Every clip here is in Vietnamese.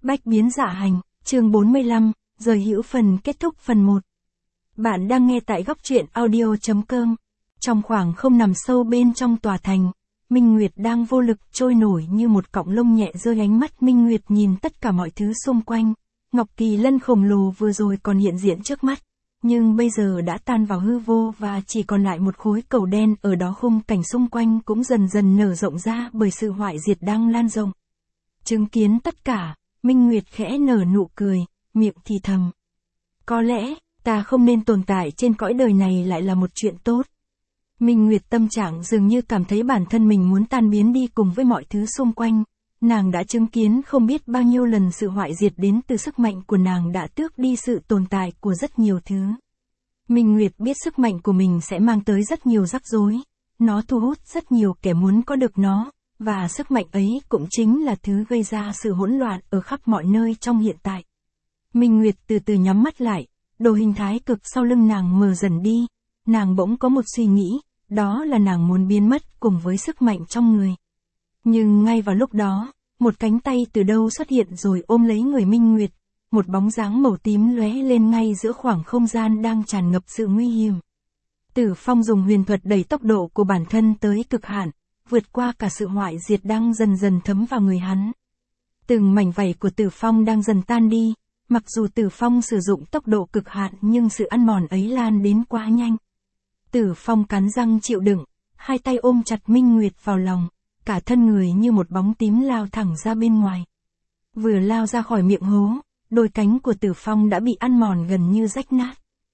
Bách biến dạ hành, chương 45, rời hữu phần kết thúc phần 1. Bạn đang nghe tại góc truyện audio.com. Trong khoảng không nằm sâu bên trong tòa thành, Minh Nguyệt đang vô lực trôi nổi như một cọng lông nhẹ rơi. Ánh mắt Minh Nguyệt nhìn tất cả mọi thứ xung quanh. Ngọc Kỳ Lân khổng lồ vừa rồi còn hiện diện trước mắt, nhưng bây giờ đã tan vào hư vô và chỉ còn lại một khối cầu đen ở đó. Khung cảnh xung quanh cũng dần dần nở rộng ra bởi sự hoại diệt đang lan rộng. Chứng kiến tất cả, Minh Nguyệt khẽ nở nụ cười, miệng thì thầm. Có lẽ, ta không nên tồn tại trên cõi đời này lại là một chuyện tốt. Minh Nguyệt tâm trạng dường như cảm thấy bản thân mình muốn tan biến đi cùng với mọi thứ xung quanh. Nàng đã chứng kiến không biết bao nhiêu lần sự hoại diệt đến từ sức mạnh của nàng đã tước đi sự tồn tại của rất nhiều thứ. Minh Nguyệt biết sức mạnh của mình sẽ mang tới rất nhiều rắc rối. Nó thu hút rất nhiều kẻ muốn có được nó. Và sức mạnh ấy cũng chính là thứ gây ra sự hỗn loạn ở khắp mọi nơi trong hiện tại. Minh Nguyệt từ từ nhắm mắt lại, đồ hình thái cực sau lưng nàng mờ dần đi. Nàng bỗng có một suy nghĩ, đó là nàng muốn biến mất cùng với sức mạnh trong người. Nhưng ngay vào lúc đó, một cánh tay từ đâu xuất hiện rồi ôm lấy người Minh Nguyệt. Một bóng dáng màu tím lóe lên ngay giữa khoảng không gian đang tràn ngập sự nguy hiểm. Tử Phong dùng huyền thuật đẩy tốc độ của bản thân tới cực hạn, vượt qua cả sự hoại diệt đang dần dần thấm vào người hắn. Từng mảnh vảy của Tử Phong đang dần tan đi, mặc dù Tử Phong sử dụng tốc độ cực hạn nhưng sự ăn mòn ấy lan đến quá nhanh. Tử Phong cắn răng chịu đựng, hai tay ôm chặt Minh Nguyệt vào lòng, cả thân người như một bóng tím lao thẳng ra bên ngoài. Vừa lao ra khỏi miệng hố, đôi cánh của Tử Phong đã bị ăn mòn gần như rách nát.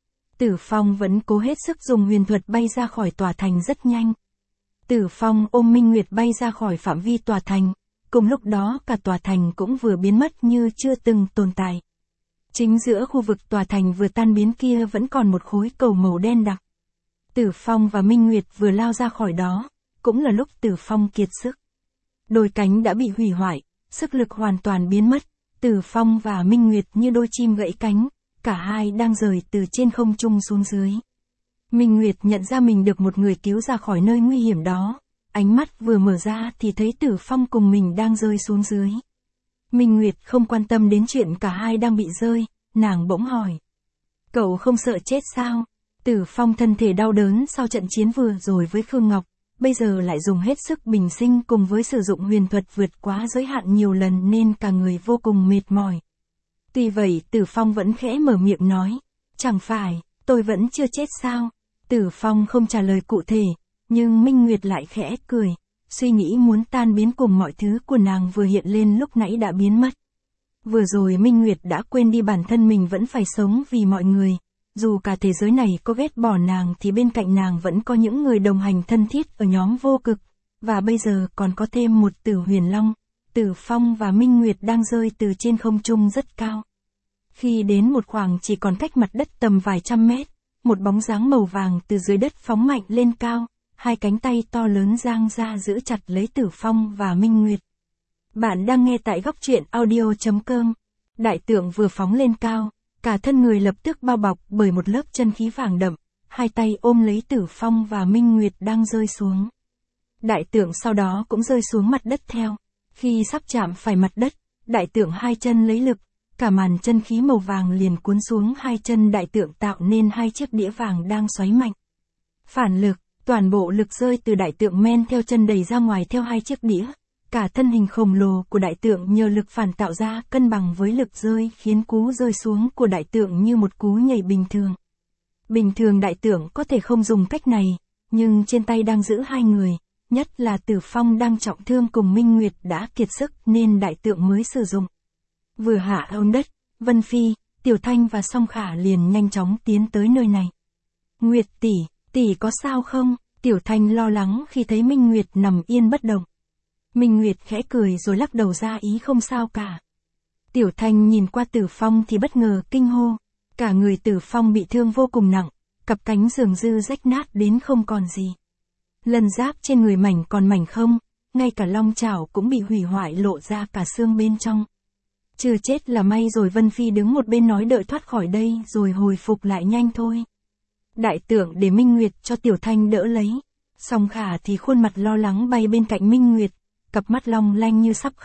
Tử Phong vẫn cố hết sức dùng huyền thuật bay ra khỏi tòa thành rất nhanh. Tử Phong ôm Minh Nguyệt bay ra khỏi phạm vi tòa thành, cùng lúc đó cả tòa thành cũng vừa biến mất như chưa từng tồn tại. Chính giữa khu vực tòa thành vừa tan biến kia vẫn còn một khối cầu màu đen đặc. Tử Phong và Minh Nguyệt vừa lao ra khỏi đó, cũng là lúc Tử Phong kiệt sức. Đôi cánh đã bị hủy hoại, sức lực hoàn toàn biến mất, Tử Phong và Minh Nguyệt như đôi chim gãy cánh, cả hai đang rời từ trên không trung xuống dưới. Minh Nguyệt nhận ra mình được một người cứu ra khỏi nơi nguy hiểm đó, ánh mắt vừa mở ra thì thấy Tử Phong cùng mình đang rơi xuống dưới. Minh Nguyệt không quan tâm đến chuyện cả hai đang bị rơi, nàng bỗng hỏi. Cậu không sợ chết sao? Tử Phong thân thể đau đớn sau trận chiến vừa rồi với Khương Ngọc, bây giờ lại dùng hết sức bình sinh cùng với sử dụng huyền thuật vượt quá giới hạn nhiều lần nên cả người vô cùng mệt mỏi. Tuy vậy Tử Phong vẫn khẽ mở miệng nói, chẳng phải, tôi vẫn chưa chết sao? Tử Phong không trả lời cụ thể, nhưng Minh Nguyệt lại khẽ cười, suy nghĩ muốn tan biến cùng mọi thứ của nàng vừa hiện lên lúc nãy đã biến mất. Vừa rồi Minh Nguyệt đã quên đi bản thân mình vẫn phải sống vì mọi người, dù cả thế giới này có ghét bỏ nàng thì bên cạnh nàng vẫn có những người đồng hành thân thiết ở nhóm vô cực, và bây giờ còn có thêm một Tử Huyền Long. Tử Phong và Minh Nguyệt đang rơi từ trên không trung rất cao. Khi đến một khoảng chỉ còn cách mặt đất tầm vài trăm mét, một bóng dáng màu vàng từ dưới đất phóng mạnh lên cao, hai cánh tay to lớn dang ra giữ chặt lấy Tử Phong và Minh Nguyệt. Bạn đang nghe tại góc truyện audio.com. Đại tượng vừa phóng lên cao, cả thân người lập tức bao bọc bởi một lớp chân khí vàng đậm, hai tay ôm lấy Tử Phong và Minh Nguyệt đang rơi xuống. Đại tượng sau đó cũng rơi xuống mặt đất theo. Khi sắp chạm phải mặt đất, đại tượng hai chân lấy lực, cả màn chân khí màu vàng liền cuốn xuống hai chân đại tượng tạo nên hai chiếc đĩa vàng đang xoáy mạnh. Phản lực, toàn bộ lực rơi từ đại tượng men theo chân đẩy ra ngoài theo hai chiếc đĩa. Cả thân hình khổng lồ của đại tượng nhờ lực phản tạo ra cân bằng với lực rơi khiến cú rơi xuống của đại tượng như một cú nhảy bình thường. Bình thường đại tượng có thể không dùng cách này, nhưng trên tay đang giữ hai người, nhất là Tử Phong đang trọng thương cùng Minh Nguyệt đã kiệt sức nên đại tượng mới sử dụng. Vừa hạ ôn đất, Vân Phi, Tiểu Thanh và Song Khả liền nhanh chóng tiến tới nơi này. Nguyệt tỷ có sao không? Tiểu Thanh lo lắng khi thấy Minh Nguyệt nằm yên bất động. Minh Nguyệt khẽ cười rồi lắc đầu ra ý không sao cả. Tiểu Thanh nhìn qua Tử Phong thì bất ngờ kinh hô. Cả người Tử Phong bị thương vô cùng nặng, cặp cánh dường như rách nát đến không còn gì. Lân giáp trên người mảnh còn mảnh không, ngay cả long chảo cũng bị hủy hoại lộ ra cả xương bên trong. Chưa chết là may rồi. Vân Phi đứng một bên nói đợi thoát khỏi đây rồi hồi phục lại nhanh thôi. Đại tượng để Minh Nguyệt cho Tiểu Thanh đỡ lấy. Song Khả thì khuôn mặt lo lắng bay bên cạnh Minh Nguyệt, cặp mắt long lanh như sắp khóc,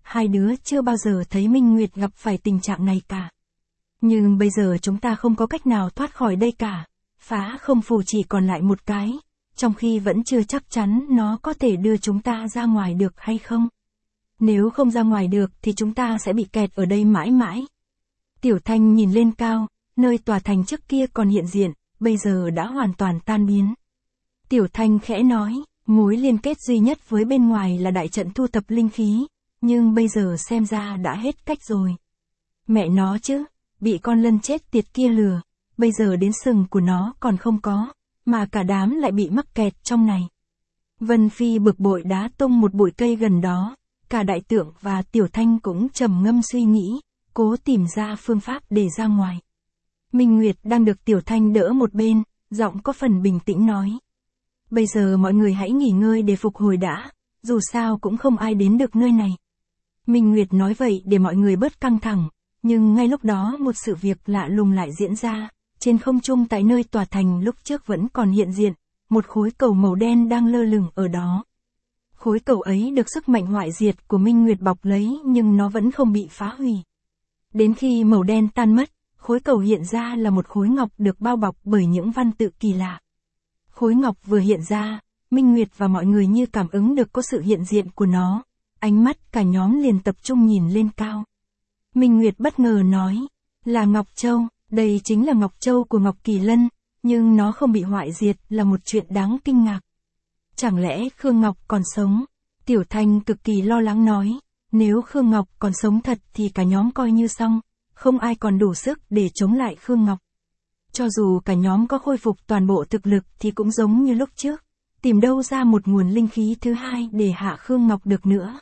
hai đứa chưa bao giờ thấy Minh Nguyệt gặp phải tình trạng này cả. Nhưng bây giờ chúng ta không có cách nào thoát khỏi đây cả. Phá không phù chỉ còn lại một cái, trong khi vẫn chưa chắc chắn nó có thể đưa chúng ta ra ngoài được hay không. Nếu không ra ngoài được thì chúng ta sẽ bị kẹt ở đây mãi mãi. Tiểu Thanh nhìn lên cao, nơi tòa thành trước kia còn hiện diện, bây giờ đã hoàn toàn tan biến. Tiểu Thanh khẽ nói, mối liên kết duy nhất với bên ngoài là đại trận thu thập linh khí, nhưng bây giờ xem ra đã hết cách rồi. Mẹ nó chứ, bị con lân chết tiệt kia lừa, bây giờ đến sừng của nó còn không có, mà cả đám lại bị mắc kẹt trong này. Vân Phi bực bội đá tung một bụi cây gần đó, cả đại tượng và Tiểu Thanh cũng trầm ngâm suy nghĩ, cố tìm ra phương pháp để ra ngoài. Minh Nguyệt đang được Tiểu Thanh đỡ một bên, giọng có phần bình tĩnh nói. Bây giờ mọi người hãy nghỉ ngơi để phục hồi đã, dù sao cũng không ai đến được nơi này. Minh Nguyệt nói vậy để mọi người bớt căng thẳng, nhưng ngay lúc đó một sự việc lạ lùng lại diễn ra, trên không trung tại nơi tòa thành lúc trước vẫn còn hiện diện, một khối cầu màu đen đang lơ lửng ở đó. Khối cầu ấy được sức mạnh hoại diệt của Minh Nguyệt bọc lấy nhưng nó vẫn không bị phá hủy. Đến khi màu đen tan mất, khối cầu hiện ra là một khối ngọc được bao bọc bởi những văn tự kỳ lạ. Khối ngọc vừa hiện ra, Minh Nguyệt và mọi người như cảm ứng được có sự hiện diện của nó, ánh mắt cả nhóm liền tập trung nhìn lên cao. Minh Nguyệt bất ngờ nói, là Ngọc Châu, đây chính là Ngọc Châu của Ngọc Kỳ Lân, nhưng nó không bị hoại diệt là một chuyện đáng kinh ngạc. Chẳng lẽ Khương Ngọc còn sống? Tiểu Thanh cực kỳ lo lắng nói, nếu Khương Ngọc còn sống thật thì cả nhóm coi như xong, không ai còn đủ sức để chống lại Khương Ngọc. Cho dù cả nhóm có khôi phục toàn bộ thực lực thì cũng giống như lúc trước, tìm đâu ra một nguồn linh khí thứ hai để hạ Khương Ngọc được nữa.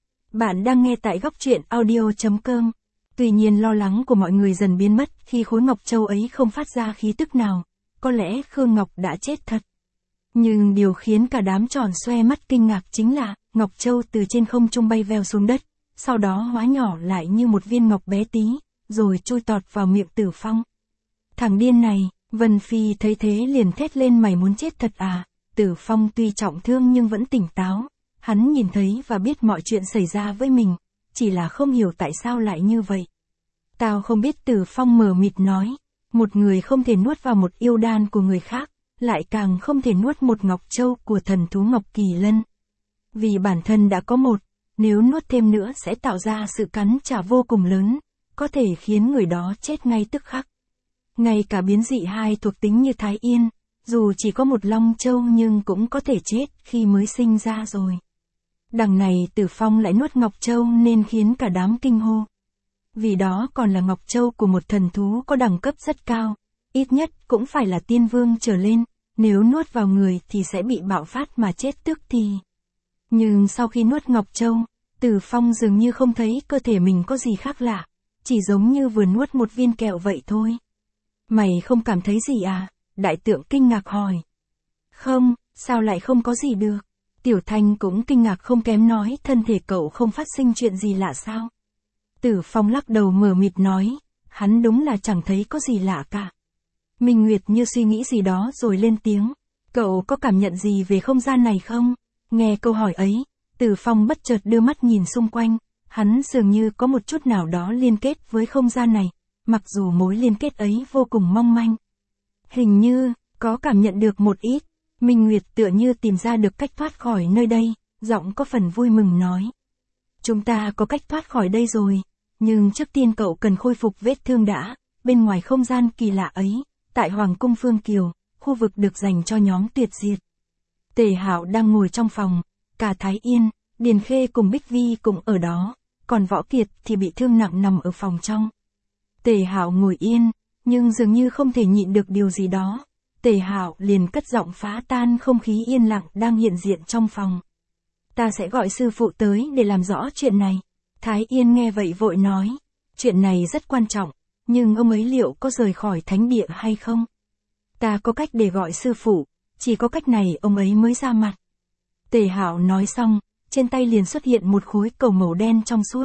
Bạn đang nghe tại góc truyện audio.com. Tuy nhiên lo lắng của mọi người dần biến mất khi khối Ngọc Châu ấy không phát ra khí tức nào, có lẽ Khương Ngọc đã chết thật. Nhưng điều khiến cả đám tròn xoe mắt kinh ngạc chính là, Ngọc Châu từ trên không trung bay vèo xuống đất, sau đó hóa nhỏ lại như một viên ngọc bé tí, rồi chui tọt vào miệng Tử Phong. Thằng điên này, Vân Phi thấy thế liền thét lên, mày muốn chết thật à? Tử Phong tuy trọng thương nhưng vẫn tỉnh táo, hắn nhìn thấy và biết mọi chuyện xảy ra với mình, chỉ là không hiểu tại sao lại như vậy. Tao không biết, Tử Phong mờ mịt nói, một người không thể nuốt vào một yêu đan của người khác, lại càng không thể nuốt một Ngọc Châu của thần thú Ngọc Kỳ Lân. Vì bản thân đã có một, nếu nuốt thêm nữa sẽ tạo ra sự cắn trả vô cùng lớn, có thể khiến người đó chết ngay tức khắc. Ngay cả biến dị hai thuộc tính như Thái Yên, dù chỉ có một Long Châu nhưng cũng có thể chết khi mới sinh ra rồi. Đằng này Tử Phong lại nuốt Ngọc Châu nên khiến cả đám kinh hô. Vì đó còn là Ngọc Châu của một thần thú có đẳng cấp rất cao, ít nhất cũng phải là tiên vương trở lên, nếu nuốt vào người thì sẽ bị bạo phát mà chết tức thì. Nhưng sau khi nuốt Ngọc Châu, Tử Phong dường như không thấy cơ thể mình có gì khác lạ, chỉ giống như vừa nuốt một viên kẹo vậy thôi. Mày không cảm thấy gì à? Đại tượng kinh ngạc hỏi. Không, sao lại không có gì được? Tiểu Thanh cũng kinh ngạc không kém nói, thân thể cậu không phát sinh chuyện gì lạ sao? Tử Phong lắc đầu mờ mịt nói, hắn đúng là chẳng thấy có gì lạ cả. Minh Nguyệt như suy nghĩ gì đó rồi lên tiếng, cậu có cảm nhận gì về không gian này không? Nghe câu hỏi ấy, Tử Phong bất chợt đưa mắt nhìn xung quanh, hắn dường như có một chút nào đó liên kết với không gian này, mặc dù mối liên kết ấy vô cùng mong manh. Hình như, có cảm nhận được một ít, Minh Nguyệt tựa như tìm ra được cách thoát khỏi nơi đây, giọng có phần vui mừng nói. Chúng ta có cách thoát khỏi đây rồi, nhưng trước tiên cậu cần khôi phục vết thương đã, bên ngoài không gian kỳ lạ ấy, tại Hoàng cung Phương Kiều, khu vực được dành cho nhóm tuyệt diệt. Tề Hạo đang ngồi trong phòng, cả Thái Yên, Điền Khê cùng Bích Vi cũng ở đó, còn Võ Kiệt thì bị thương nặng nằm ở phòng trong. Tề Hạo ngồi yên, nhưng dường như không thể nhịn được điều gì đó. Tề Hạo liền cất giọng phá tan không khí yên lặng đang hiện diện trong phòng. Ta sẽ gọi sư phụ tới để làm rõ chuyện này. Thái Yên nghe vậy vội nói, chuyện này rất quan trọng, nhưng ông ấy liệu có rời khỏi thánh địa hay không? Ta có cách để gọi sư phụ, chỉ có cách này ông ấy mới ra mặt. Tề Hạo nói xong, trên tay liền xuất hiện một khối cầu màu đen trong suốt.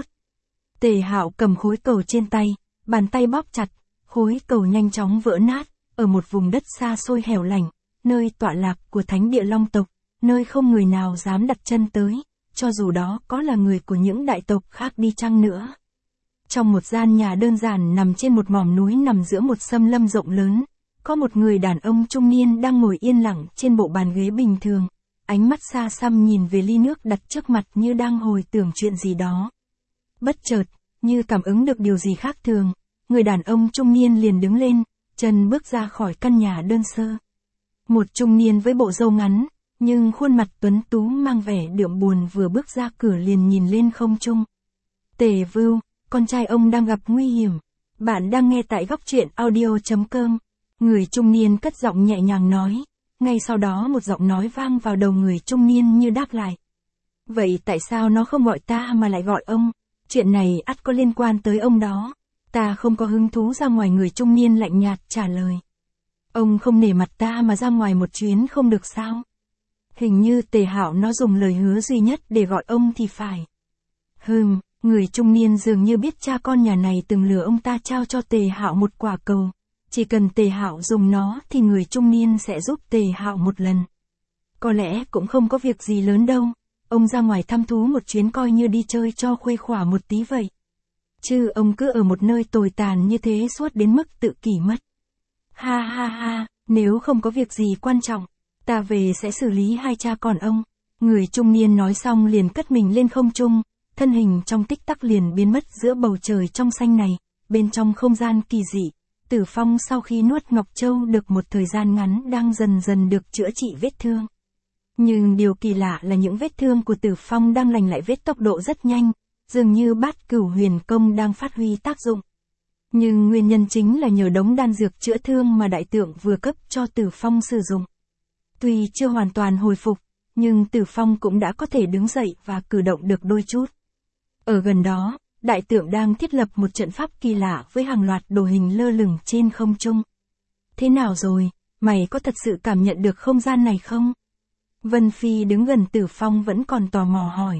Tề Hạo cầm khối cầu trên tay, bàn tay bóp chặt, khối cầu nhanh chóng vỡ nát, ở một vùng đất xa xôi hẻo lánh, nơi tọa lạc của thánh địa Long tộc, nơi không người nào dám đặt chân tới, cho dù đó có là người của những đại tộc khác đi chăng nữa. Trong một gian nhà đơn giản nằm trên một mỏm núi nằm giữa một xâm lâm rộng lớn, có một người đàn ông trung niên đang ngồi yên lặng trên bộ bàn ghế bình thường, ánh mắt xa xăm nhìn về ly nước đặt trước mặt như đang hồi tưởng chuyện gì đó. Bất chợt, như cảm ứng được điều gì khác thường, người đàn ông trung niên liền đứng lên, chân bước ra khỏi căn nhà đơn sơ. Một trung niên với bộ râu ngắn, nhưng khuôn mặt tuấn tú mang vẻ đượm buồn vừa bước ra cửa liền nhìn lên không trung. Tề Vưu, con trai ông đang gặp nguy hiểm. Bạn đang nghe tại góc truyện audio.com. Người trung niên cất giọng nhẹ nhàng nói. Ngay sau đó một giọng nói vang vào đầu người trung niên như đáp lại. Vậy tại sao nó không gọi ta mà lại gọi ông? Chuyện này ắt có liên quan tới ông đó. Ta không có hứng thú ra ngoài, người trung niên lạnh nhạt trả lời. Ông không nể mặt ta mà ra ngoài một chuyến không được sao? Hình như Tề Hạo nó dùng lời hứa duy nhất để gọi ông thì phải. Người trung niên dường như biết cha con nhà này từng lừa ông ta trao cho Tề Hạo một quả cầu. Chỉ cần Tề Hạo dùng nó thì người trung niên sẽ giúp Tề Hạo một lần. Có lẽ cũng không có việc gì lớn đâu. Ông ra ngoài thăm thú một chuyến coi như đi chơi cho khuây khỏa một tí vậy. Chứ ông cứ ở một nơi tồi tàn như thế suốt đến mức tự kỷ mất. Ha ha ha, nếu không có việc gì quan trọng, ta về sẽ xử lý hai cha con ông. Người trung niên nói xong liền cất mình lên không trung, thân hình trong tích tắc liền biến mất giữa bầu trời trong xanh này, bên trong không gian kỳ dị. Tử Phong sau khi nuốt Ngọc Châu được một thời gian ngắn đang dần dần được chữa trị vết thương. Nhưng điều kỳ lạ là những vết thương của Tử Phong đang lành lại vết tốc độ rất nhanh, dường như Bát Cửu Huyền Công đang phát huy tác dụng. Nhưng nguyên nhân chính là nhờ đống đan dược chữa thương mà đại tượng vừa cấp cho Tử Phong sử dụng. Tuy chưa hoàn toàn hồi phục, nhưng Tử Phong cũng đã có thể đứng dậy và cử động được đôi chút. Ở gần đó, đại tượng đang thiết lập một trận pháp kỳ lạ với hàng loạt đồ hình lơ lửng trên không trung. Thế nào rồi, mày có thật sự cảm nhận được không gian này không? Vân Phi đứng gần Tử Phong vẫn còn tò mò hỏi.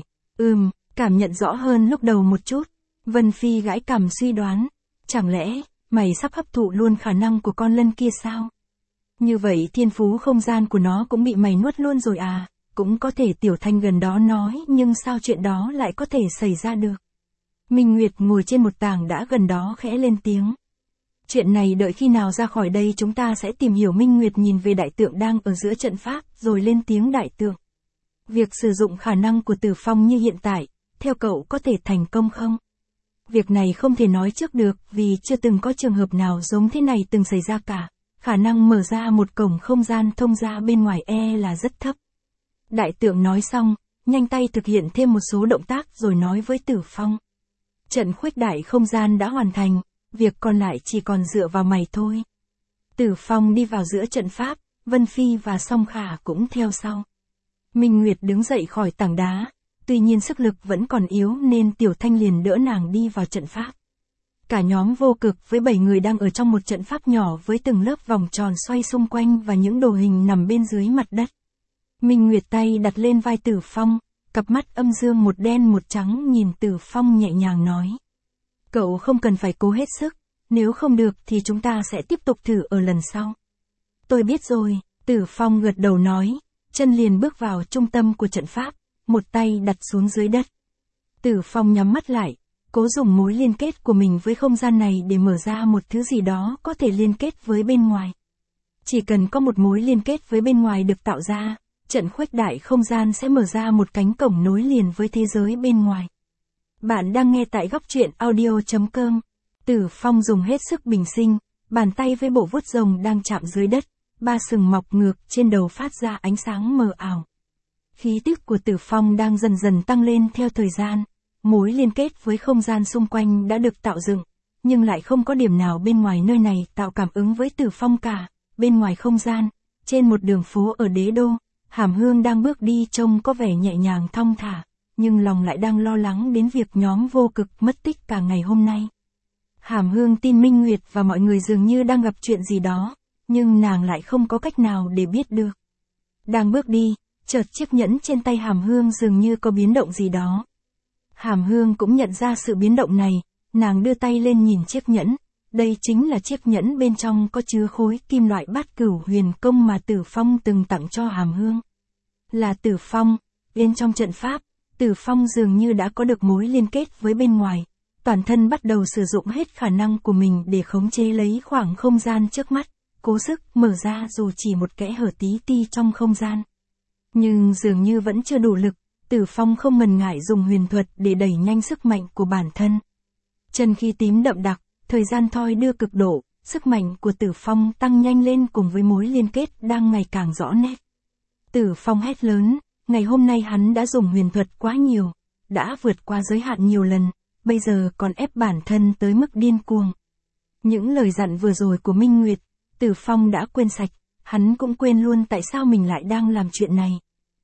Cảm nhận rõ hơn lúc đầu một chút. Vân Phi gãi cằm suy đoán. Chẳng lẽ, mày sắp hấp thụ luôn khả năng của con lân kia sao? Như vậy thiên phú không gian của nó cũng bị mày nuốt luôn rồi à? Cũng có thể Tiểu Thanh gần đó nói, nhưng sao chuyện đó lại có thể xảy ra được? Minh Nguyệt ngồi trên một tảng đá gần đó khẽ lên tiếng. Chuyện này đợi khi nào ra khỏi đây chúng ta sẽ tìm hiểu. Minh Nguyệt nhìn về đại tượng đang ở giữa trận pháp, rồi lên tiếng. Đại tượng, việc sử dụng khả năng của Tử Phong như hiện tại, theo cậu có thể thành công không? Việc này không thể nói trước được, vì chưa từng có trường hợp nào giống thế này từng xảy ra cả. Khả năng mở ra một cổng không gian thông ra bên ngoài là rất thấp. Đại tượng nói xong, nhanh tay thực hiện thêm một số động tác rồi nói với Tử Phong. Trận khuếch đại không gian đã hoàn thành, việc còn lại chỉ còn dựa vào mày thôi. Tử Phong đi vào giữa trận pháp, Vân Phi và Song Khả cũng theo sau. Minh Nguyệt đứng dậy khỏi tảng đá, tuy nhiên sức lực vẫn còn yếu nên Tiểu Thanh liền đỡ nàng đi vào trận pháp. Cả nhóm vô cực với 7 người đang ở trong một trận pháp nhỏ với từng lớp vòng tròn xoay xung quanh và những đồ hình nằm bên dưới mặt đất. Minh Nguyệt tay đặt lên vai Tử Phong, cặp mắt âm dương một đen một trắng nhìn Tử Phong nhẹ nhàng nói. Cậu không cần phải cố hết sức, nếu không được thì chúng ta sẽ tiếp tục thử ở lần sau. Tôi biết rồi, Tử Phong gật đầu nói, chân liền bước vào trung tâm của trận pháp, một tay đặt xuống dưới đất. Tử Phong nhắm mắt lại, cố dùng mối liên kết của mình với không gian này để mở ra một thứ gì đó có thể liên kết với bên ngoài. Chỉ cần có một mối liên kết với bên ngoài được tạo ra, trận khuếch đại không gian sẽ mở ra một cánh cổng nối liền với thế giới bên ngoài. Bạn đang nghe tại góc truyện audio.com. Tử Phong dùng hết sức bình sinh, bàn tay với bộ vuốt rồng đang chạm dưới đất, 3 sừng mọc ngược trên đầu phát ra ánh sáng mờ ảo. Khí tức của Tử Phong đang dần dần tăng lên theo thời gian, mối liên kết với không gian xung quanh đã được tạo dựng, nhưng lại không có điểm nào bên ngoài nơi này tạo cảm ứng với Tử Phong cả. Bên ngoài không gian, trên một đường phố ở Đế Đô, Hàm Hương đang bước đi trông có vẻ nhẹ nhàng thong thả, nhưng lòng lại đang lo lắng đến việc nhóm vô cực mất tích cả ngày hôm nay. Hàm Hương tin Minh Nguyệt và mọi người dường như đang gặp chuyện gì đó, nhưng nàng lại không có cách nào để biết được. Đang bước đi, chợt chiếc nhẫn trên tay Hàm Hương dường như có biến động gì đó. Hàm Hương cũng nhận ra sự biến động này, nàng đưa tay lên nhìn chiếc nhẫn, đây chính là chiếc nhẫn bên trong có chứa khối kim loại Bát Cửu Huyền Công mà Tử Phong từng tặng cho Hàm Hương. Là Tử Phong, bên trong trận pháp, Tử Phong dường như đã có được mối liên kết với bên ngoài, toàn thân bắt đầu sử dụng hết khả năng của mình để khống chế lấy khoảng không gian trước mắt, cố sức mở ra dù chỉ một kẽ hở tí ti trong không gian. Nhưng dường như vẫn chưa đủ lực, Tử Phong không ngần ngại dùng huyền thuật để đẩy nhanh sức mạnh của bản thân. Chân khí tím đậm đặc, thời gian thoi đưa cực độ, sức mạnh của Tử Phong tăng nhanh lên cùng với mối liên kết đang ngày càng rõ nét. Tử Phong hét lớn, ngày hôm nay hắn đã dùng huyền thuật quá nhiều, đã vượt qua giới hạn nhiều lần, bây giờ còn ép bản thân tới mức điên cuồng. Những lời dặn vừa rồi của Minh Nguyệt, Tử Phong đã quên sạch, hắn cũng quên luôn tại sao mình lại đang làm chuyện này.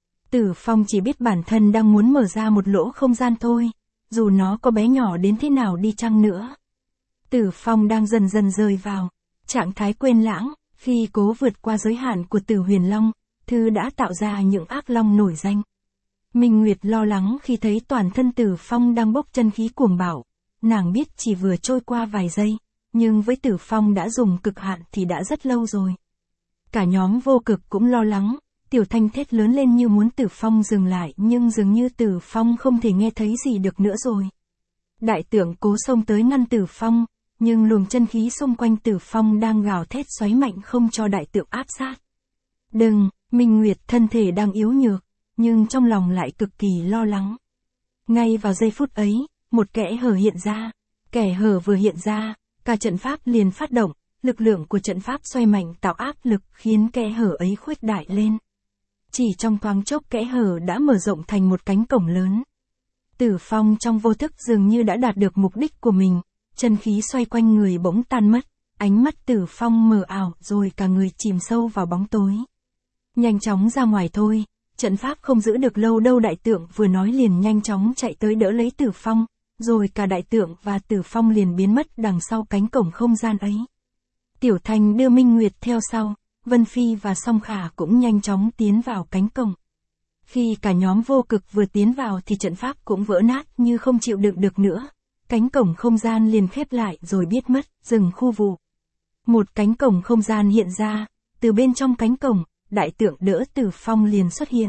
Tử Phong chỉ biết bản thân đang muốn mở ra một lỗ không gian thôi, dù nó có bé nhỏ đến thế nào đi chăng nữa. Tử Phong đang dần dần rơi vào trạng thái quên lãng, khi cố vượt qua giới hạn của Tử Huyền Long, thứ đã tạo ra những ác long nổi danh. Minh Nguyệt lo lắng khi thấy toàn thân Tử Phong đang bốc chân khí cuồng bạo, nàng biết chỉ vừa trôi qua vài giây, nhưng với Tử Phong đã dùng cực hạn thì đã rất lâu rồi. Cả nhóm Vô Cực cũng lo lắng, Tiểu Thanh thét lớn lên như muốn Tử Phong dừng lại nhưng dường như Tử Phong không thể nghe thấy gì được nữa rồi. Đại tượng cố xông tới ngăn Tử Phong, nhưng luồng chân khí xung quanh Tử Phong đang gào thét xoáy mạnh không cho đại tượng áp sát. Đừng, Minh Nguyệt thân thể đang yếu nhược, nhưng trong lòng lại cực kỳ lo lắng. Ngay vào giây phút ấy, một kẽ hở hiện ra, kẽ hở vừa hiện ra, cả trận pháp liền phát động, lực lượng của trận pháp xoay mạnh tạo áp lực khiến kẽ hở ấy khuếch đại lên. Chỉ trong thoáng chốc kẽ hở đã mở rộng thành một cánh cổng lớn. Tử Phong trong vô thức dường như đã đạt được mục đích của mình, chân khí xoay quanh người bỗng tan mất, ánh mắt Tử Phong mờ ảo rồi cả người chìm sâu vào bóng tối. Nhanh chóng ra ngoài thôi, trận pháp không giữ được lâu đâu, đại tượng vừa nói liền nhanh chóng chạy tới đỡ lấy Tử Phong, rồi cả đại tượng và Tử Phong liền biến mất đằng sau cánh cổng không gian ấy. Tiểu Thanh đưa Minh Nguyệt theo sau, Vân Phi và Song Khả cũng nhanh chóng tiến vào cánh cổng. Khi cả nhóm Vô Cực vừa tiến vào thì trận pháp cũng vỡ nát như không chịu đựng được nữa. Cánh cổng không gian liền khép lại rồi biết mất, dừng khu vụ. Một cánh cổng không gian hiện ra, từ bên trong cánh cổng, đại tượng đỡ Tử Phong liền xuất hiện.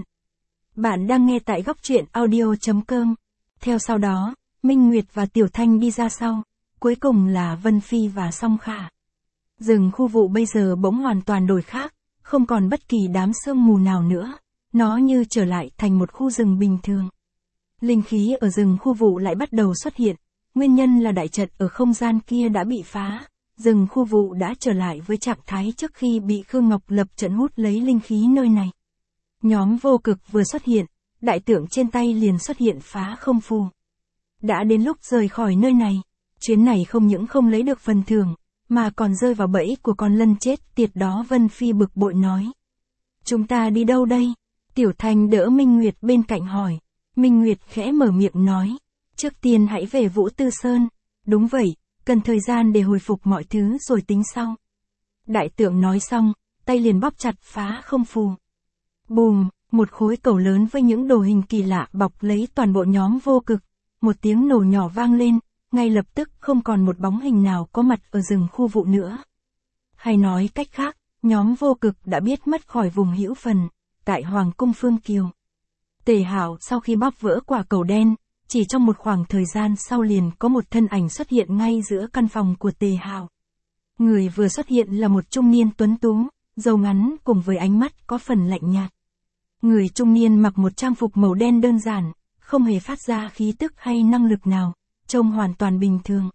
Bạn đang nghe tại góc truyện audio.com. Theo sau đó, Minh Nguyệt và Tiểu Thanh đi ra sau, cuối cùng là Vân Phi và Song Khả. Rừng khu vụ bây giờ bỗng hoàn toàn đổi khác, không còn bất kỳ đám sương mù nào nữa, nó như trở lại thành một khu rừng bình thường. Linh khí ở rừng khu vụ lại bắt đầu xuất hiện, nguyên nhân là đại trận ở không gian kia đã bị phá, rừng khu vụ đã trở lại với trạng thái trước khi bị Khương Ngọc lập trận hút lấy linh khí nơi này. Nhóm Vô Cực vừa xuất hiện, đại tượng trên tay liền xuất hiện phá không phù. Đã đến lúc rời khỏi nơi này, chuyến này không những không lấy được phần thưởng, mà còn rơi vào bẫy của con lân chết tiệt đó. Vân Phi bực bội nói. Chúng ta đi đâu đây? Tiểu Thanh đỡ Minh Nguyệt bên cạnh hỏi. Minh Nguyệt khẽ mở miệng nói. Trước tiên hãy về Vũ Tư Sơn. Đúng vậy, cần thời gian để hồi phục mọi thứ rồi tính sau. Đại tượng nói xong, tay liền bóp chặt phá không phù. Bùm, một khối cầu lớn với những đồ hình kỳ lạ bọc lấy toàn bộ nhóm Vô Cực. Một tiếng nổ nhỏ vang lên, ngay lập tức không còn một bóng hình nào có mặt ở rừng khu vụ nữa. Hay nói cách khác, nhóm Vô Cực đã biết mất khỏi vùng hữu phần, tại Hoàng cung Phương Kiều. Tề Hạo sau khi bóp vỡ quả cầu đen, chỉ trong một khoảng thời gian sau liền có một thân ảnh xuất hiện ngay giữa căn phòng của Tề Hạo. Người vừa xuất hiện là một trung niên tuấn tú, râu ngắn cùng với ánh mắt có phần lạnh nhạt. Người trung niên mặc một trang phục màu đen đơn giản, không hề phát ra khí tức hay năng lực nào, trông hoàn toàn bình thường.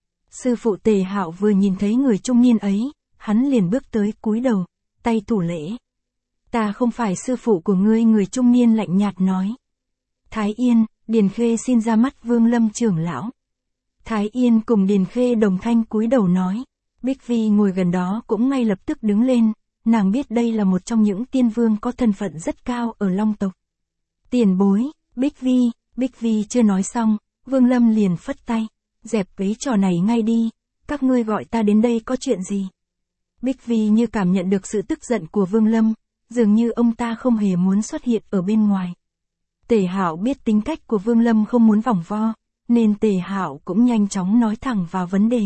Sư phụ Tề Hạo vừa nhìn thấy người trung niên ấy, hắn liền bước tới cúi đầu, tay thủ lễ. Ta không phải sư phụ của ngươi, người trung niên lạnh nhạt nói. Thái Yên, Điền Khê xin ra mắt Vương Lâm trưởng lão. Thái Yên cùng Điền Khê đồng thanh cúi đầu nói. Bích Vi ngồi gần đó cũng ngay lập tức đứng lên, nàng biết đây là một trong những tiên vương có thân phận rất cao ở Long tộc. Tiền bối, Bích Vi chưa nói xong, Vương Lâm liền phất tay, dẹp cái trò này ngay đi, các ngươi gọi ta đến đây có chuyện gì? Bích Vi như cảm nhận được sự tức giận của Vương Lâm, dường như ông ta không hề muốn xuất hiện ở bên ngoài. Tề Hạo biết tính cách của Vương Lâm không muốn vòng vo, nên Tề Hạo cũng nhanh chóng nói thẳng vào vấn đề.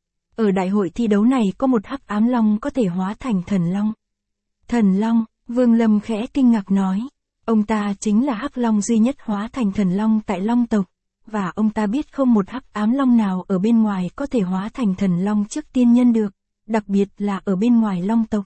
Ở đại hội thi đấu này có một hắc ám long có thể hóa thành thần long. Thần long, Vương Lâm khẽ kinh ngạc nói. Ông ta chính là Hắc Long duy nhất hóa thành thần long tại Long tộc, và ông ta biết không một hắc ám long nào ở bên ngoài có thể hóa thành thần long trước tiên nhân được, đặc biệt là ở bên ngoài Long tộc.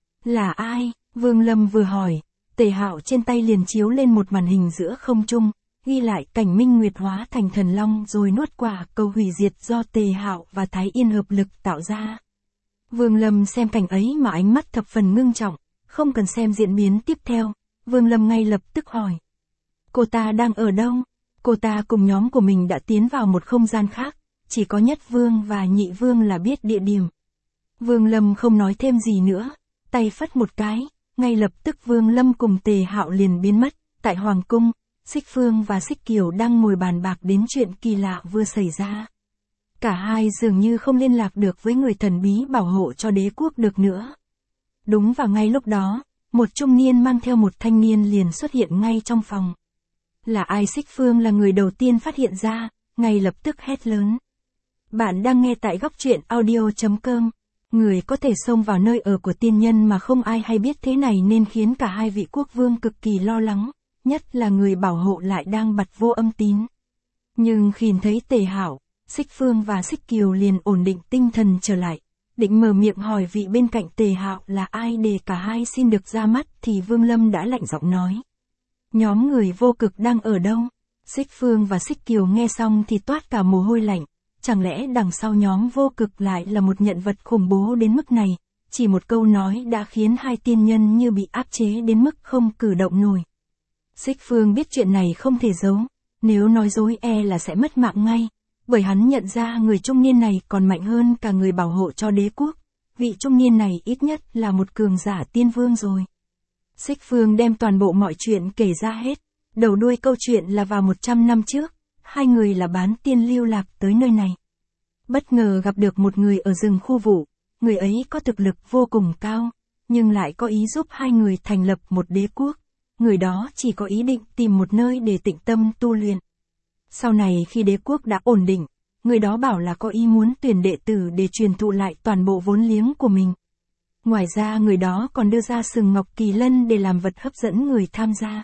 Là ai? Vương Lâm vừa hỏi, Tề Hạo trên tay liền chiếu lên một màn hình giữa không trung, ghi lại cảnh Minh Nguyệt hóa thành thần long rồi nuốt quả cầu hủy diệt do Tề Hạo và Thái Yên hợp lực tạo ra. Vương Lâm xem cảnh ấy mà ánh mắt thập phần ngưng trọng, không cần xem diễn biến tiếp theo, Vương Lâm ngay lập tức hỏi. Cô ta đang ở đâu? Cô ta cùng nhóm của mình đã tiến vào một không gian khác, chỉ có Nhất Vương và Nhị Vương là biết địa điểm. Vương Lâm không nói thêm gì nữa, tay phất một cái, ngay lập tức Vương Lâm cùng Tề Hạo liền biến mất, tại Hoàng Cung, Xích Phương và Xích Kiều đang ngồi bàn bạc đến chuyện kỳ lạ vừa xảy ra. Cả hai dường như không liên lạc được với người thần bí bảo hộ cho đế quốc được nữa. Đúng vào ngay lúc đó, một trung niên mang theo một thanh niên liền xuất hiện ngay trong phòng. Là ai? Xích Phương là người đầu tiên phát hiện ra, ngay lập tức hét lớn. Bạn đang nghe tại góc truyện audio.com. Người có thể xông vào nơi ở của tiên nhân mà không ai hay biết thế này nên khiến cả hai vị quốc vương cực kỳ lo lắng, nhất là người bảo hộ lại đang bặt vô âm tín. Nhưng khi thấy Tề Hạo, Xích Phương và Xích Kiều liền ổn định tinh thần trở lại, định mở miệng hỏi vị bên cạnh Tề Hạo là ai để cả hai xin được ra mắt thì Vương Lâm đã lạnh giọng nói. Nhóm người vô cực đang ở đâu? Xích Phương và Xích Kiều nghe xong thì toát cả mồ hôi lạnh. Chẳng lẽ đằng sau nhóm vô cực lại là một nhân vật khủng bố đến mức này, chỉ một câu nói đã khiến hai tiên nhân như bị áp chế đến mức không cử động nổi. Xích Phương biết chuyện này không thể giấu, nếu nói dối là sẽ mất mạng ngay, bởi hắn nhận ra người trung niên này còn mạnh hơn cả người bảo hộ cho đế quốc, vị trung niên này ít nhất là một cường giả tiên vương rồi. Xích Phương đem toàn bộ mọi chuyện kể ra hết, đầu đuôi câu chuyện là vào 100 năm trước. Hai người là bán tiên lưu lạc tới nơi này. Bất ngờ gặp được một người ở rừng khu vụ, người ấy có thực lực vô cùng cao, nhưng lại có ý giúp hai người thành lập một đế quốc. Người đó chỉ có ý định tìm một nơi để tĩnh tâm tu luyện. Sau này khi đế quốc đã ổn định, người đó bảo là có ý muốn tuyển đệ tử để truyền thụ lại toàn bộ vốn liếng của mình. Ngoài ra người đó còn đưa ra sừng ngọc kỳ lân để làm vật hấp dẫn người tham gia.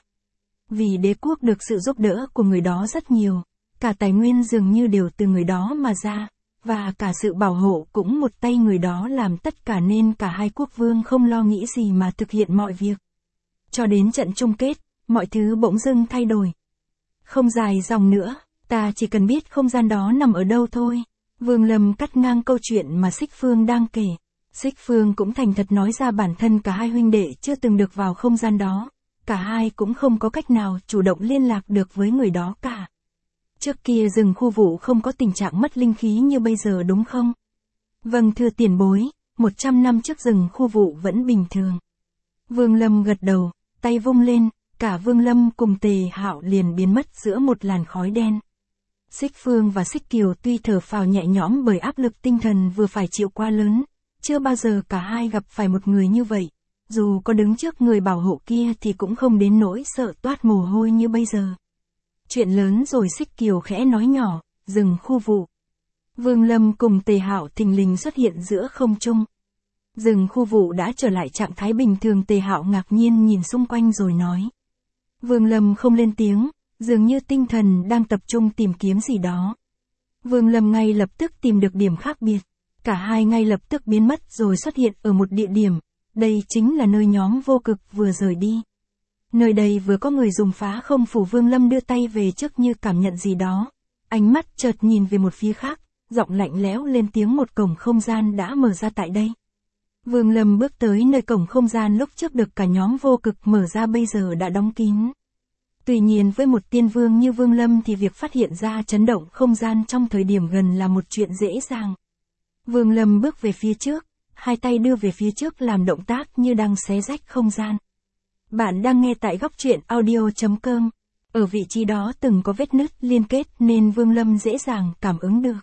Vì đế quốc được sự giúp đỡ của người đó rất nhiều. Cả tài nguyên dường như đều từ người đó mà ra, và cả sự bảo hộ cũng một tay người đó làm tất cả nên cả hai quốc vương không lo nghĩ gì mà thực hiện mọi việc. Cho đến trận chung kết, mọi thứ bỗng dưng thay đổi. Không dài dòng nữa, ta chỉ cần biết không gian đó nằm ở đâu thôi. Vương Lâm cắt ngang câu chuyện mà Xích Phương đang kể. Xích Phương cũng thành thật nói ra bản thân cả hai huynh đệ chưa từng được vào không gian đó. Cả hai cũng không có cách nào chủ động liên lạc được với người đó cả. Trước kia rừng khu vụ không có tình trạng mất linh khí như bây giờ đúng không? Vâng thưa tiền bối, 100 năm trước rừng khu vụ vẫn bình thường. Vương Lâm gật đầu, tay vung lên, cả Vương Lâm cùng Tề Hạo liền biến mất giữa một làn khói đen. Xích Phương và Xích Kiều tuy thở phào nhẹ nhõm bởi áp lực tinh thần vừa phải chịu quá lớn, chưa bao giờ cả hai gặp phải một người như vậy. Dù có đứng trước người bảo hộ kia thì cũng không đến nỗi sợ toát mồ hôi như bây giờ. Chuyện lớn rồi. Xích Kiều khẽ nói nhỏ, rừng khu vụ. Vương Lâm cùng Tề Hạo thình lình xuất hiện giữa không trung. Rừng khu vụ đã trở lại trạng thái bình thường. Tề Hạo ngạc nhiên nhìn xung quanh rồi nói. Vương Lâm không lên tiếng, dường như tinh thần đang tập trung tìm kiếm gì đó. Vương Lâm ngay lập tức tìm được điểm khác biệt. Cả hai ngay lập tức biến mất rồi xuất hiện ở một địa điểm. Đây chính là nơi nhóm vô cực vừa rời đi. Nơi đây vừa có người dùng phá không phủ. Vương Lâm đưa tay về trước như cảm nhận gì đó. Ánh mắt chợt nhìn về một phía khác, giọng lạnh lẽo lên tiếng, một cổng không gian đã mở ra tại đây. Vương Lâm bước tới nơi cổng không gian lúc trước được cả nhóm vô cực mở ra bây giờ đã đóng kín. Tuy nhiên với một tiên vương như Vương Lâm thì việc phát hiện ra chấn động không gian trong thời điểm gần là một chuyện dễ dàng. Vương Lâm bước về phía trước, hai tay đưa về phía trước làm động tác như đang xé rách không gian. Bạn đang nghe tại góc truyện audio.com. Ở vị trí đó từng có vết nứt liên kết nên Vương Lâm dễ dàng cảm ứng được.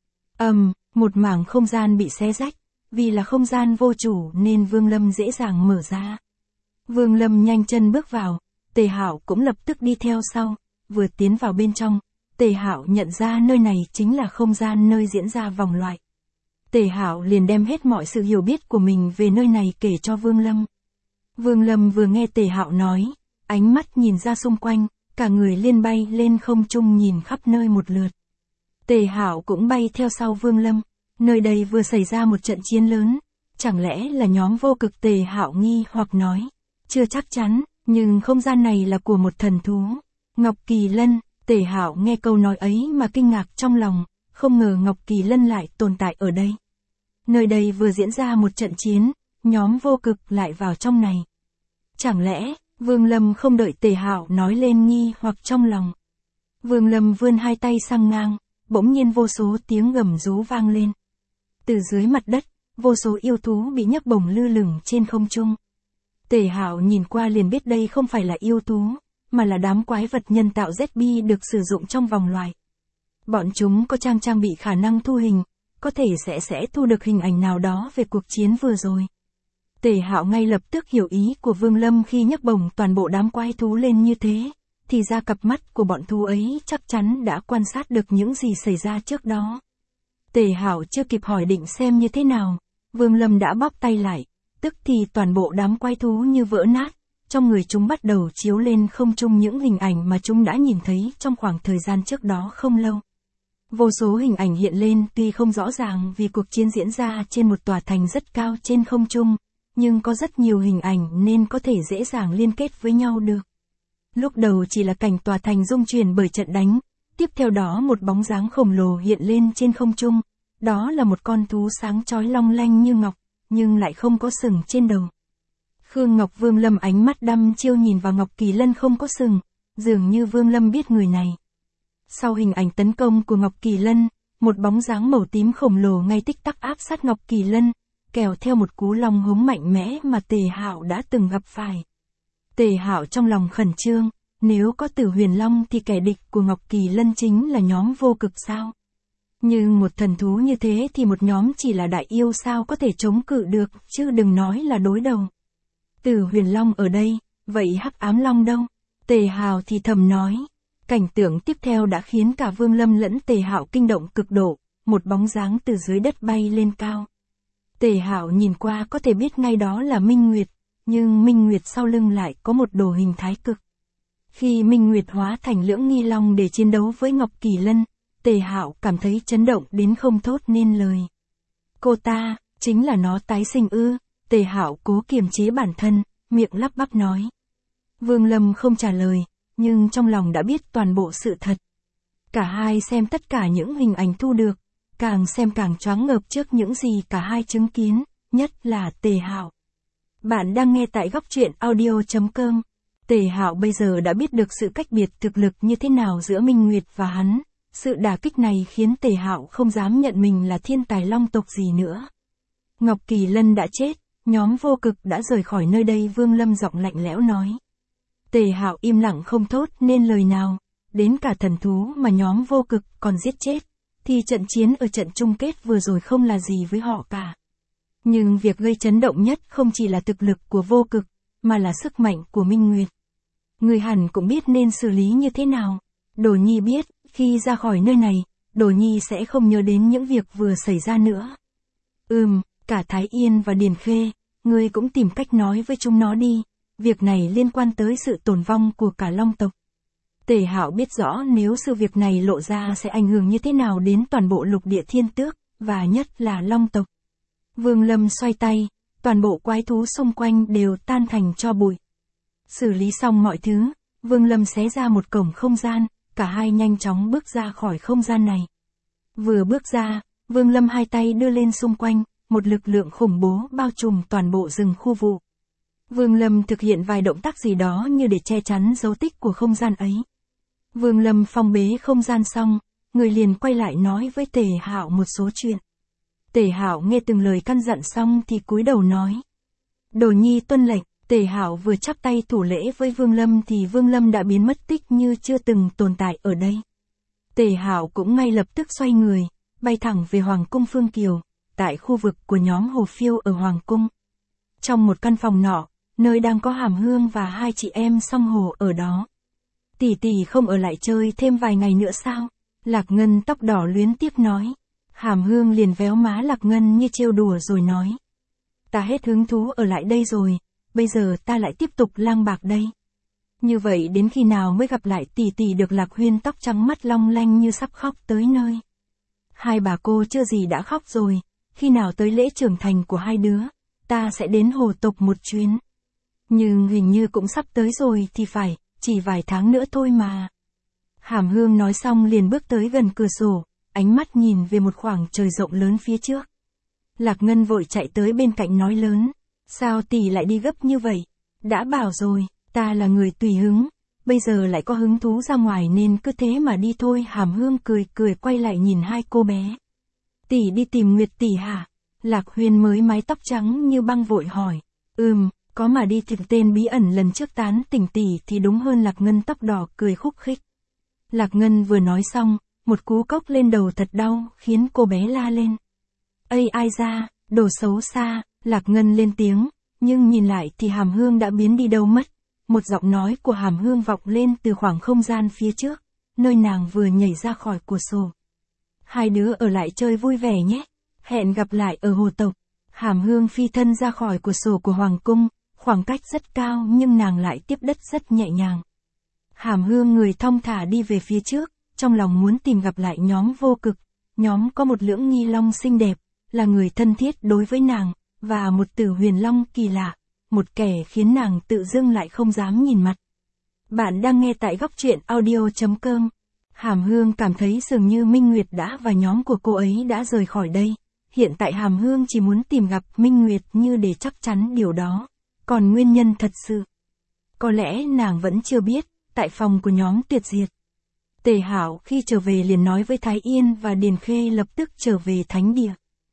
Một mảng không gian bị xé rách, vì là không gian vô chủ nên Vương Lâm dễ dàng mở ra. Vương Lâm nhanh chân bước vào, Tề Hạo cũng lập tức đi theo sau, vừa tiến vào bên trong, Tề Hạo nhận ra nơi này chính là không gian nơi diễn ra vòng loại. Tề Hạo liền đem hết mọi sự hiểu biết của mình về nơi này kể cho Vương Lâm. Vương Lâm vừa nghe Tề Hạo nói, ánh mắt nhìn ra xung quanh, cả người liên bay lên không trung nhìn khắp nơi một lượt. Tề Hạo cũng bay theo sau Vương Lâm, nơi đây vừa xảy ra một trận chiến lớn, chẳng lẽ là nhóm vô cực? Tề Hạo nghi hoặc nói, chưa chắc chắn, nhưng không gian này là của một thần thú, Ngọc Kỳ Lân. Tề Hạo nghe câu nói ấy mà kinh ngạc trong lòng, không ngờ Ngọc Kỳ Lân lại tồn tại ở đây. Nơi đây vừa diễn ra một trận chiến, nhóm vô cực lại vào trong này. Chẳng lẽ, Vương Lâm không đợi Tề Hạo nói lên nghi hoặc trong lòng. Vương Lâm vươn hai tay sang ngang, bỗng nhiên vô số tiếng gầm rú vang lên. Từ dưới mặt đất, vô số yêu thú bị nhấc bổng lơ lửng trên không trung. Tề Hạo nhìn qua liền biết đây không phải là yêu thú, mà là đám quái vật nhân tạo ZB được sử dụng trong vòng loài. Bọn chúng có trang bị khả năng thu hình, có thể sẽ thu được hình ảnh nào đó về cuộc chiến vừa rồi. Tề Hạo ngay lập tức hiểu ý của Vương Lâm khi nhấc bổng toàn bộ đám quái thú lên như thế, thì ra cặp mắt của bọn thú ấy chắc chắn đã quan sát được những gì xảy ra trước đó. Tề Hạo chưa kịp hỏi định xem như thế nào, Vương Lâm đã bóp tay lại, tức thì toàn bộ đám quái thú như vỡ nát, trong người chúng bắt đầu chiếu lên không trung những hình ảnh mà chúng đã nhìn thấy trong khoảng thời gian trước đó không lâu. Vô số hình ảnh hiện lên tuy không rõ ràng vì cuộc chiến diễn ra trên một tòa thành rất cao trên không trung, nhưng có rất nhiều hình ảnh nên có thể dễ dàng liên kết với nhau được. Lúc đầu chỉ là cảnh tòa thành rung chuyển bởi trận đánh, tiếp theo đó một bóng dáng khổng lồ hiện lên trên không trung, đó là một con thú sáng chói long lanh như ngọc, nhưng lại không có sừng trên đầu. Khương Ngọc Vương Lâm ánh mắt đăm chiêu nhìn vào Ngọc Kỳ Lân không có sừng, dường như Vương Lâm biết người này. Sau hình ảnh tấn công của Ngọc Kỳ Lân, một bóng dáng màu tím khổng lồ ngay tích tắc áp sát Ngọc Kỳ Lân, kèo theo một cú long hống mạnh mẽ mà Tề Hạo đã từng gặp phải. Tề Hạo trong lòng khẩn trương, nếu có Tử Huyền Long thì kẻ địch của Ngọc Kỳ Lân chính là nhóm vô cực sao? Nhưng một thần thú như thế thì một nhóm chỉ là đại yêu sao có thể chống cự được, chứ đừng nói là đối đầu. Tử Huyền Long ở đây, vậy Hắc Ám Long đâu? Tề Hạo thì thầm nói. Cảnh tượng tiếp theo đã khiến cả Vương Lâm lẫn Tề Hạo kinh động cực độ, một bóng dáng từ dưới đất bay lên cao. Tề Hạo nhìn qua có thể biết ngay đó là Minh Nguyệt, nhưng Minh Nguyệt sau lưng lại có một đồ hình thái cực. Khi Minh Nguyệt hóa thành Lưỡng Nghi Long để chiến đấu với Ngọc Kỳ Lân, Tề Hạo cảm thấy chấn động đến không thốt nên lời. Cô ta, chính là nó tái sinh ư? Tề Hạo cố kiềm chế bản thân, miệng lắp bắp nói. Vương Lâm không trả lời, nhưng trong lòng đã biết toàn bộ sự thật. Cả hai xem tất cả những hình ảnh thu được, càng xem càng choáng ngợp trước những gì cả hai chứng kiến, nhất là Tề Hạo. Bạn đang nghe tại góc truyện audio.com. Tề Hạo bây giờ đã biết được sự cách biệt thực lực như thế nào giữa Minh Nguyệt và hắn. Sự đả kích này khiến Tề Hạo không dám nhận mình là thiên tài long tộc gì nữa. Ngọc Kỳ Lân đã chết, nhóm vô cực đã rời khỏi nơi đây. Vương Lâm giọng lạnh lẽo nói. Tề Hạo im lặng không thốt nên lời nào, đến cả thần thú mà nhóm vô cực còn giết chết, thì trận chiến ở trận chung kết vừa rồi không là gì với họ cả. Nhưng việc gây chấn động nhất không chỉ là thực lực của vô cực, mà là sức mạnh của Minh Nguyệt. Người hẳn cũng biết nên xử lý như thế nào. Đồ Nhi biết, khi ra khỏi nơi này, Đồ Nhi sẽ không nhớ đến những việc vừa xảy ra nữa. Cả Thái Yên và Điền Khê, ngươi cũng tìm cách nói với chúng nó đi. Việc này liên quan tới sự tồn vong của cả Long tộc. Tề Hạo biết rõ nếu sự việc này lộ ra sẽ ảnh hưởng như thế nào đến toàn bộ lục địa thiên tước, và nhất là Long tộc. Vương Lâm xoay tay, toàn bộ quái thú xung quanh đều tan thành tro bụi. Xử lý xong mọi thứ, Vương Lâm xé ra một cổng không gian, cả hai nhanh chóng bước ra khỏi không gian này. Vừa bước ra, Vương Lâm hai tay đưa lên xung quanh, một lực lượng khủng bố bao trùm toàn bộ rừng khu vụ. Vương Lâm thực hiện vài động tác gì đó như để che chắn dấu tích của không gian ấy. Vương Lâm phong bế không gian xong, người liền quay lại nói với Tề Hạo một số chuyện. Tề Hạo nghe từng lời căn dặn xong thì cúi đầu nói. Đồ Nhi tuân lệnh. Tề Hạo vừa chắp tay thủ lễ với Vương Lâm thì Vương Lâm đã biến mất tích như chưa từng tồn tại ở đây. Tề Hạo cũng ngay lập tức xoay người, bay thẳng về Hoàng cung Phương Kiều, tại khu vực của nhóm Hồ Phiêu ở Hoàng cung. Trong một căn phòng nọ, nơi đang có Hàm Hương và hai chị em Song Hồ ở đó. Tỷ tỷ không ở lại chơi thêm vài ngày nữa sao? Lạc Ngân tóc đỏ luyến tiếc nói. Hàm Hương liền véo má Lạc Ngân như trêu đùa rồi nói. Ta hết hứng thú ở lại đây rồi, bây giờ ta lại tiếp tục lang bạc đây. Như vậy đến khi nào mới gặp lại tỷ tỷ được Lạc Huyên tóc trắng mắt long lanh như sắp khóc tới nơi. Hai bà cô chưa gì đã khóc rồi, khi nào tới lễ trưởng thành của hai đứa, ta sẽ đến hồ tộc một chuyến. Nhưng hình như cũng sắp tới rồi thì phải, chỉ vài tháng nữa thôi mà. Hàm Hương nói xong liền bước tới gần cửa sổ, ánh mắt nhìn về một khoảng trời rộng lớn phía trước. Lạc Ngân vội chạy tới bên cạnh nói lớn, sao tỷ lại đi gấp như vậy? Đã bảo rồi, ta là người tùy hứng, bây giờ lại có hứng thú ra ngoài nên cứ thế mà đi thôi. Hàm Hương cười cười quay lại nhìn hai cô bé. Tỷ đi tìm Nguyệt tỷ hả? Lạc Huyên mới mái tóc trắng như băng vội hỏi. Có mà đi tìm tên bí ẩn lần trước tán tỉnh tỷ thì đúng hơn. Lạc Ngân tóc đỏ cười khúc khích. Lạc Ngân vừa nói xong, một cú cốc lên đầu thật đau, khiến cô bé la lên. Ây ai ra, đồ xấu xa, Lạc Ngân lên tiếng, nhưng nhìn lại thì Hàm Hương đã biến đi đâu mất. Một giọng nói của Hàm Hương vọng lên từ khoảng không gian phía trước, nơi nàng vừa nhảy ra khỏi cửa sổ. Hai đứa ở lại chơi vui vẻ nhé, hẹn gặp lại ở hồ tộc. Hàm Hương phi thân ra khỏi cửa sổ của Hoàng cung, khoảng cách rất cao nhưng nàng lại tiếp đất rất nhẹ nhàng. Hàm Hương người thong thả đi về phía trước, trong lòng muốn tìm gặp lại nhóm Vô Cực. Nhóm có một lưỡng nghi long xinh đẹp, là người thân thiết đối với nàng, và một Tử Huyền Long kỳ lạ, một kẻ khiến nàng tự dưng lại không dám nhìn mặt. Bạn đang nghe tại góc truyện audio.com. Hàm Hương cảm thấy dường như Minh Nguyệt đã và nhóm của cô ấy đã rời khỏi đây. Hiện tại Hàm Hương chỉ muốn tìm gặp Minh Nguyệt như để chắc chắn điều đó. Còn nguyên nhân thật sự, có lẽ nàng vẫn chưa biết. Tại phòng của nhóm Tuyệt Diệt, Tề Hạo khi trở về liền nói với Thái Yên và Điền Khê lập tức trở về thánh địa.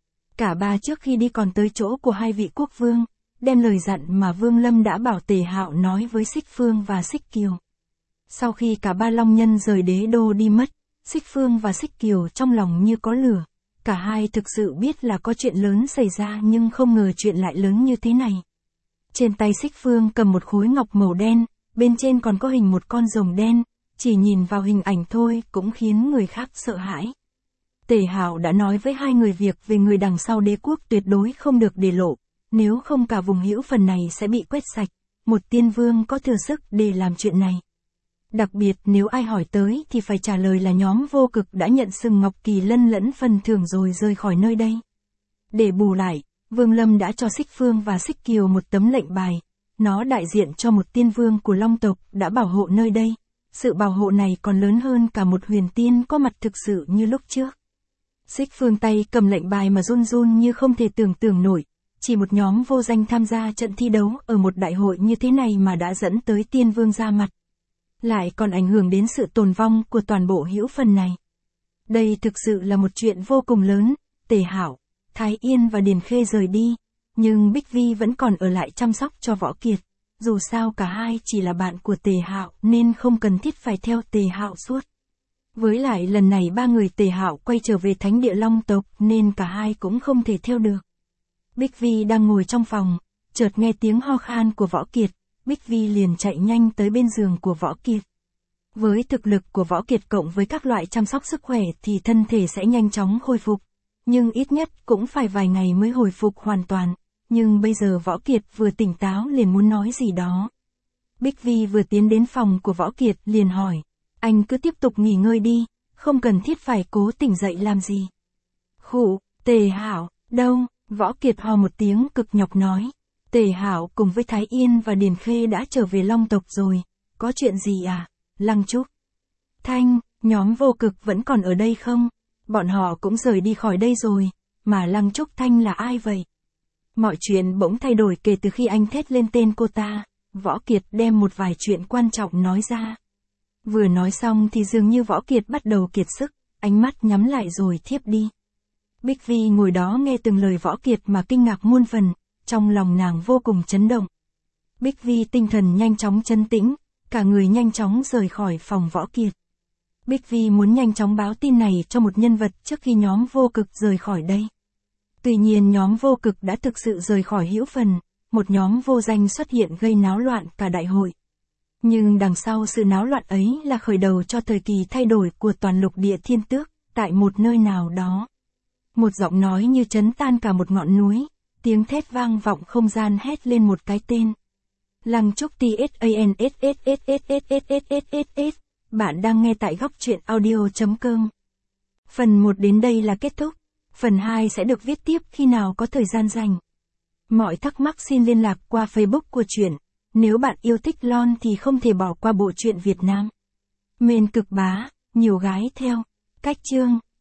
Cả ba trước khi đi còn tới chỗ của hai vị quốc vương, đem lời dặn mà Vương Lâm đã bảo Tề Hạo nói với Xích Phương và Xích Kiều. Sau khi cả ba long nhân rời đế đô đi mất, Xích Phương và Xích Kiều trong lòng như có lửa. Cả hai thực sự biết là có chuyện lớn xảy ra nhưng không ngờ chuyện lại lớn như thế này. Trên tay Xích Phương cầm một khối ngọc màu đen. Bên trên còn có hình một con rồng đen, chỉ nhìn vào hình ảnh thôi cũng khiến người khác sợ hãi. Tề Hạo đã nói với hai người việc về người đằng sau đế quốc tuyệt đối không được để lộ, nếu không cả vùng hữu phần này sẽ bị quét sạch, một tiên vương có thừa sức để làm chuyện này. Đặc biệt nếu ai hỏi tới thì phải trả lời là nhóm Vô Cực đã nhận sừng Ngọc Kỳ Lân lẫn phần thưởng rồi rời khỏi nơi đây. Để bù lại, Vương Lâm đã cho Xích Phương và Xích Kiều một tấm lệnh bài. Nó đại diện cho một tiên vương của Long tộc đã bảo hộ nơi đây. Sự bảo hộ này còn lớn hơn cả một huyền tiên có mặt thực sự như lúc trước. Xích Phương tay cầm lệnh bài mà run run như không thể tưởng tượng nổi. Chỉ một nhóm vô danh tham gia trận thi đấu ở một đại hội như thế này mà đã dẫn tới tiên vương ra mặt. Lại còn ảnh hưởng đến sự tồn vong của toàn bộ hữu phần này. Đây thực sự là một chuyện vô cùng lớn. Tề Hạo, Thái Yên và Điền Khê rời đi. Nhưng Bích Vi vẫn còn ở lại chăm sóc cho Võ Kiệt. Dù sao cả hai chỉ là bạn của Tề Hạo nên không cần thiết phải theo Tề Hạo suốt. Với lại lần này ba người Tề Hạo quay trở về thánh địa Long tộc nên cả hai cũng không thể theo được. Bích Vi đang ngồi trong phòng, chợt nghe tiếng ho khan của Võ Kiệt. Bích Vi liền chạy nhanh tới bên giường của Võ Kiệt. Với thực lực của Võ Kiệt cộng với các loại chăm sóc sức khỏe thì thân thể sẽ nhanh chóng khôi phục. Nhưng ít nhất cũng phải vài ngày mới hồi phục hoàn toàn. Nhưng bây giờ Võ Kiệt vừa tỉnh táo liền muốn nói gì đó. Bích Vi vừa tiến đến phòng của Võ Kiệt liền hỏi. Anh cứ tiếp tục nghỉ ngơi đi, không cần thiết phải cố tỉnh dậy làm gì. Khụ, Tề Hạo, đâu? Võ Kiệt ho một tiếng cực nhọc nói. Tề Hạo cùng với Thái Yên và Điền Khê đã trở về Long tộc rồi. Có chuyện gì à? Lăng Trúc, Thanh, nhóm Vô Cực vẫn còn ở đây không? Bọn họ cũng rời đi khỏi đây rồi. Mà Lăng Trúc Thanh là ai vậy? Mọi chuyện bỗng thay đổi kể từ khi anh thét lên tên cô ta. Võ Kiệt đem một vài chuyện quan trọng nói ra. Vừa nói xong thì dường như Võ Kiệt bắt đầu kiệt sức, ánh mắt nhắm lại rồi thiếp đi. Bích Vi ngồi đó nghe từng lời Võ Kiệt mà kinh ngạc muôn phần, trong lòng nàng vô cùng chấn động. Bích Vi tinh thần nhanh chóng trấn tĩnh, cả người nhanh chóng rời khỏi phòng Võ Kiệt. Bích Vi muốn nhanh chóng báo tin này cho một nhân vật trước khi nhóm Vô Cực rời khỏi đây. Tuy nhiên nhóm Vô Cực đã thực sự rời khỏi hữu phần, một nhóm vô danh xuất hiện gây náo loạn cả đại hội. Nhưng đằng sau sự náo loạn ấy là khởi đầu cho thời kỳ thay đổi của toàn lục địa thiên tước, tại một nơi nào đó. Một giọng nói như chấn tan cả một ngọn núi, tiếng thét vang vọng không gian hét lên một cái tên. Lăng Trúc TSANSSSSSSSSSS. Bạn đang nghe tại góc truyện audio.com. Phần 1 đến đây là kết thúc. Phần 2 sẽ được viết tiếp khi nào có thời gian rảnh. Mọi thắc mắc xin liên lạc qua Facebook của truyện. Nếu bạn yêu thích Lon thì không thể bỏ qua bộ truyện Việt Nam. Mền cực bá, nhiều gái theo. Cách chương